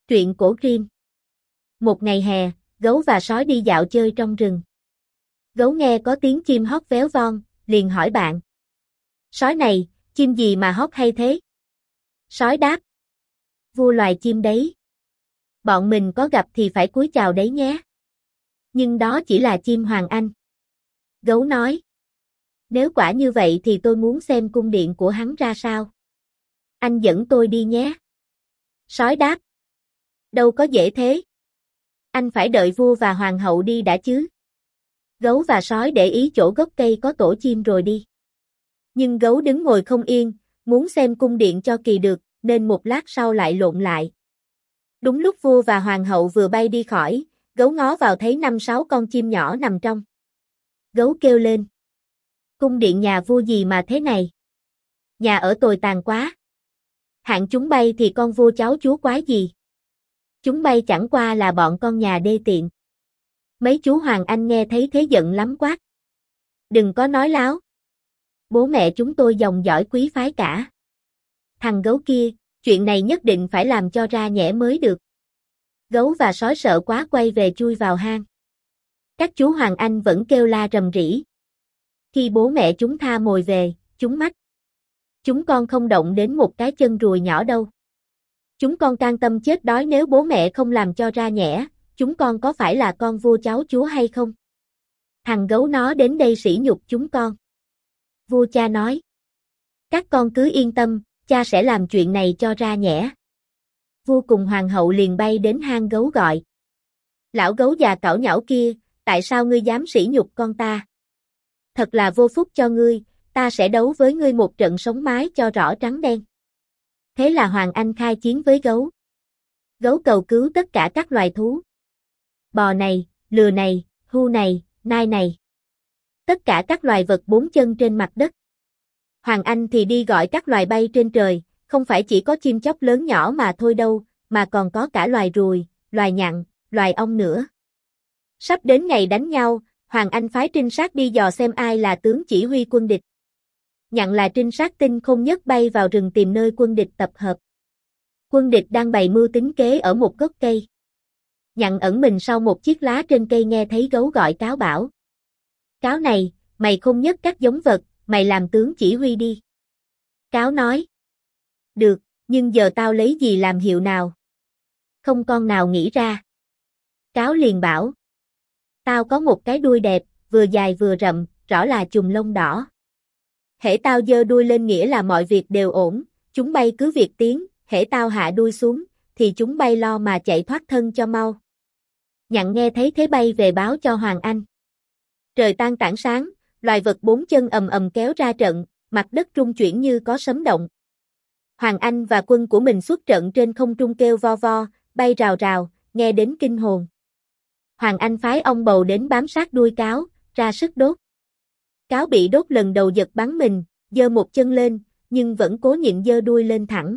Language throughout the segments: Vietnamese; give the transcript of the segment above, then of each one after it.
Truyện cổ Grimm. Một ngày hè, gấu và sói đi dạo chơi trong rừng. Gấu nghe có tiếng chim hót véo von, liền hỏi bạn. Sói này, chim gì mà hót hay thế? Sói đáp. Vua loài chim đấy. Bọn mình có gặp thì phải cúi chào đấy nhé. Nhưng đó chỉ là chim Hoàng Anh. Gấu nói. Nếu quả như vậy thì tôi muốn xem cung điện của hắn ra sao. Anh dẫn tôi đi nhé. Sói đáp. Đâu có dễ thế. Anh phải đợi vua và hoàng hậu đi đã chứ. Gấu và sói để ý chỗ gốc cây có tổ chim rồi đi. Nhưng gấu đứng ngồi không yên, muốn xem cung điện cho kỳ được, nên một lát sau lại lộn lại. Đúng lúc vua và hoàng hậu vừa bay đi khỏi, gấu ngó vào thấy 5-6 con chim nhỏ nằm trong. Gấu kêu lên. Cung điện nhà vua gì mà thế này? Nhà ở tồi tàn quá. Hạng chúng bay thì con vua cháu chúa quái gì? Chúng bay chẳng qua là bọn con nhà đê tiện. Mấy chú Hoàng Anh nghe thấy thế giận lắm quát. Đừng có nói láo. Bố mẹ chúng tôi dòng dõi quý phái cả. Thằng gấu kia, chuyện này nhất định phải làm cho ra nhẽ mới được. Gấu và sói sợ quá quay về chui vào hang. Các chú Hoàng Anh vẫn kêu la rầm rĩ. Khi bố mẹ chúng tha mồi về, chúng mách. Chúng con không động đến một cái chân ruồi nhỏ đâu. Chúng con can tâm chết đói nếu bố mẹ không làm cho ra nhẽ, chúng con có phải là con vua cháu chúa hay không? Thằng gấu nó đến đây sỉ nhục chúng con. Vua cha nói. Các con cứ yên tâm, cha sẽ làm chuyện này cho ra nhẽ. Vua cùng hoàng hậu liền bay đến hang gấu gọi. Lão gấu già cẩu nhão kia, tại sao ngươi dám sỉ nhục con ta? Thật là vô phúc cho ngươi, ta sẽ đấu với ngươi một trận sống mái cho rõ trắng đen. Thế là Hoàng Anh khai chiến với gấu. Gấu cầu cứu tất cả các loài thú. Bò này, lừa này, hươu này, nai này. Tất cả các loài vật bốn chân trên mặt đất. Hoàng Anh thì đi gọi các loài bay trên trời, không phải chỉ có chim chóc lớn nhỏ mà thôi đâu, mà còn có cả loài ruồi, loài nhặng, loài ong nữa. Sắp đến ngày đánh nhau, Hoàng Anh phái trinh sát đi dò xem ai là tướng chỉ huy quân địch. Nhặng là trinh sát tinh khôn nhất bay vào rừng tìm nơi quân địch tập hợp. Quân địch đang bày mưu tính kế ở một gốc cây. Nhặng ẩn mình sau một chiếc lá trên cây nghe thấy gấu gọi cáo bảo. Cáo này, mày khôn nhất các giống vật, mày làm tướng chỉ huy đi. Cáo nói. Được, nhưng giờ tao lấy gì làm hiệu nào? Không con nào nghĩ ra. Cáo liền bảo. Tao có một cái đuôi đẹp, vừa dài vừa rậm, rõ là chùm lông đỏ. Hễ tao giơ đuôi lên nghĩa là mọi việc đều ổn, chúng bay cứ việc tiến, hễ tao hạ đuôi xuống, thì chúng bay lo mà chạy thoát thân cho mau. Nhặng nghe thấy thế bay về báo cho Hoàng Anh. Trời tan tảng sáng, loài vật bốn chân ầm ầm kéo ra trận, mặt đất rung chuyển như có sấm động. Hoàng Anh và quân của mình xuất trận trên không trung kêu vo vo, bay rào rào, nghe đến kinh hồn. Hoàng Anh phái ong bầu đến bám sát đuôi cáo, ra sức đốt. Cáo bị đốt lần đầu giật bắn mình, giơ một chân lên, nhưng vẫn cố nhịn giơ đuôi lên thẳng.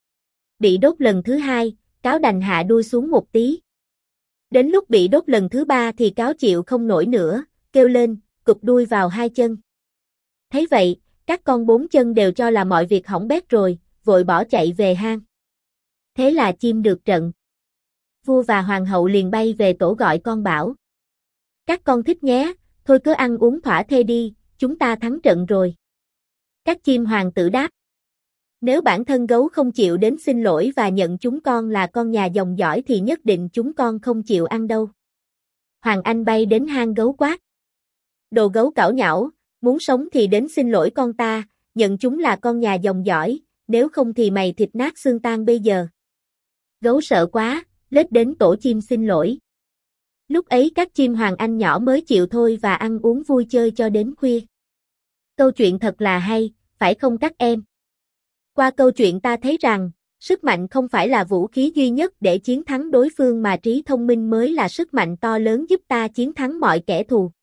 Bị đốt lần thứ hai, cáo đành hạ đuôi xuống một tí. Đến lúc bị đốt lần thứ ba thì cáo chịu không nổi nữa, kêu lên, cụp đuôi vào hai chân. Thấy vậy, các con bốn chân đều cho là mọi việc hỏng bét rồi, vội bỏ chạy về hang. Thế là chim được trận. Vua và hoàng hậu liền bay về tổ gọi con bảo. Các con thích nhé, thôi cứ ăn uống thỏa thê đi, chúng ta thắng trận rồi. Các chim hoàng tử đáp. Nếu bản thân gấu không chịu đến xin lỗi và nhận chúng con là con nhà dòng dõi thì nhất định chúng con không chịu ăn đâu. Hoàng Anh bay đến hang gấu quát. Đồ gấu cẩu nhão, muốn sống thì đến xin lỗi con ta, nhận chúng là con nhà dòng dõi, nếu không thì mày thịt nát xương tan bây giờ. Gấu sợ quá, lết đến tổ chim xin lỗi. Lúc ấy các chim Hoàng Anh nhỏ mới chịu thôi và ăn uống vui chơi cho đến khuya. Câu chuyện thật là hay, phải không các em? Qua câu chuyện ta thấy rằng, sức mạnh không phải là vũ khí duy nhất để chiến thắng đối phương mà trí thông minh mới là sức mạnh to lớn giúp ta chiến thắng mọi kẻ thù.